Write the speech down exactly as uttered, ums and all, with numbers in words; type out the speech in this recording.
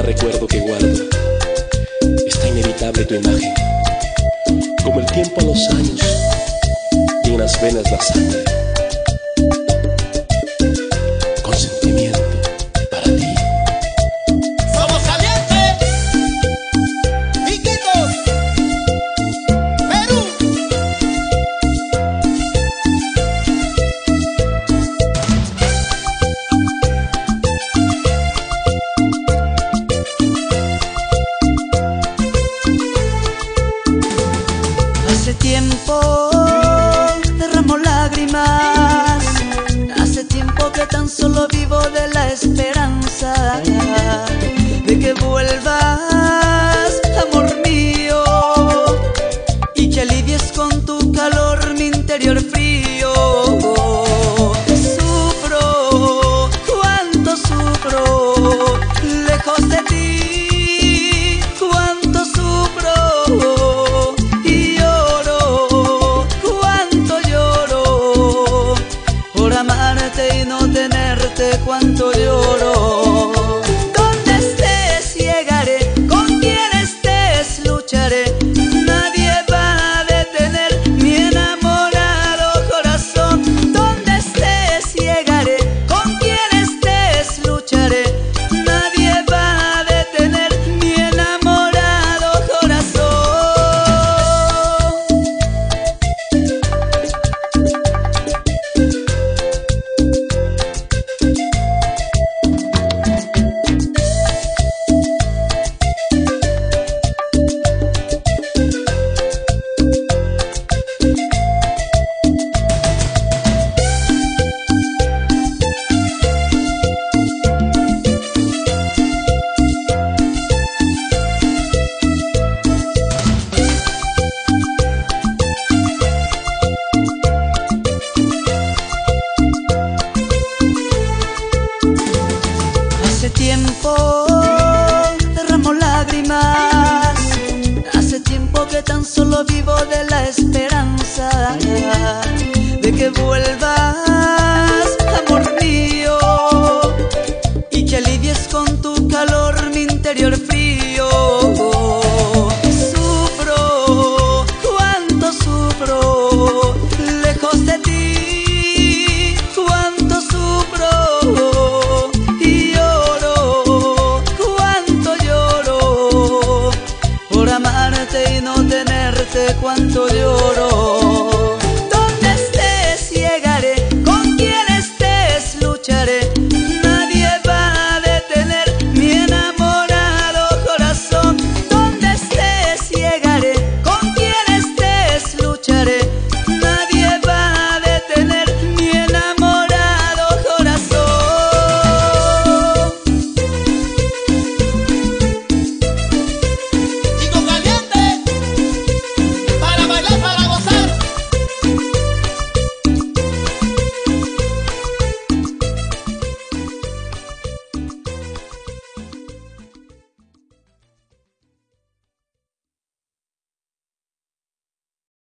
recuerdo que guardo. Está inevitable tu imagen, como el tiempo a los años, y en las venas la sangre. Con sentimiento para ti. Somos calientes, Iquitos, Perú. Hace tiempo derramo lágrimas, hace tiempo que tan solo vivo de la esperanza de que vuelvas, amor mío, y que alivies con tu calor mi interior frío. Sufro, cuánto sufro, lejos de ti, cuánto sufro. Y lloro, cuánto lloro, por amarte y no tenerte, cuánto lloro. Donde estés llegaré, con quien estés lucharé, nadie va a detener mi enamorado corazón. Donde estés llegaré, con quien estés lucharé, nadie va a detener mi enamorado corazón. Hace tiempo derramo lágrimas, hace tiempo que tan